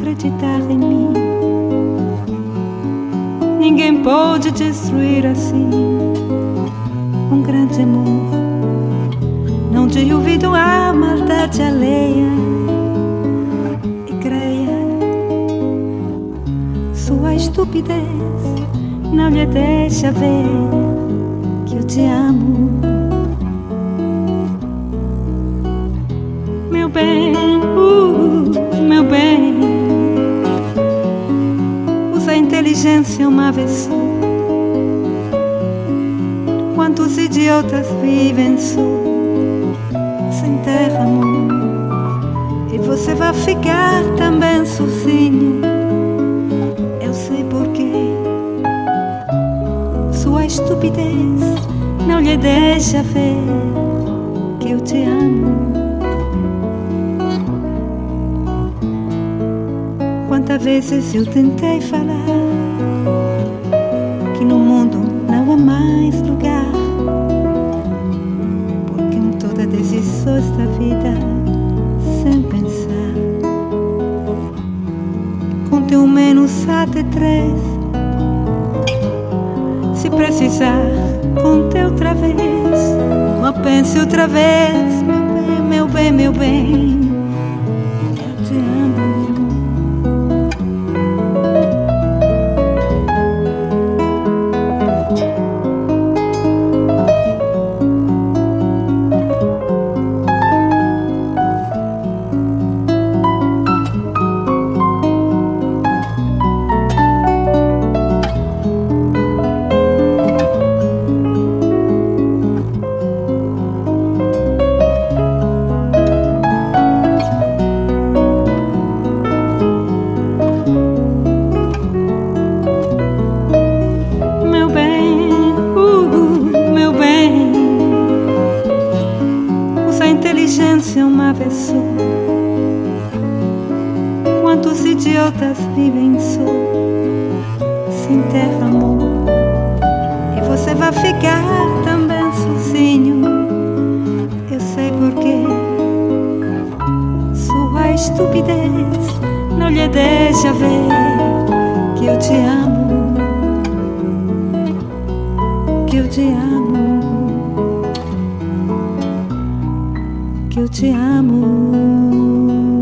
acreditar em mim. Ninguém pode destruir assim um grande amor. Não dê ouvido à maldade alheia e creia. Sua estupidez não lhe deixa ver que eu te amo. Meu bem, meu bem, usa a inteligência uma vez só. Quantos idiotas vivem só, sem ter amor, e você vai ficar também sozinho. Eu sei porquê. Sua estupidez não lhe deixa ver que eu te amo. Quantas vezes eu tentei falar que no mundo não há mais lugar, porque em toda decisão da vida, sem pensar, conte um menos até 3. Se precisar, conte outra vez, mas pense outra vez, meu bem, meu bem, eu te amo. Uma vez só. Quantos idiotas vivem só, sem ter amor, e você vai ficar também sozinho. Eu sei porquê. Sua estupidez não lhe deixa ver que eu te amo, que eu te amo, que eu te amo.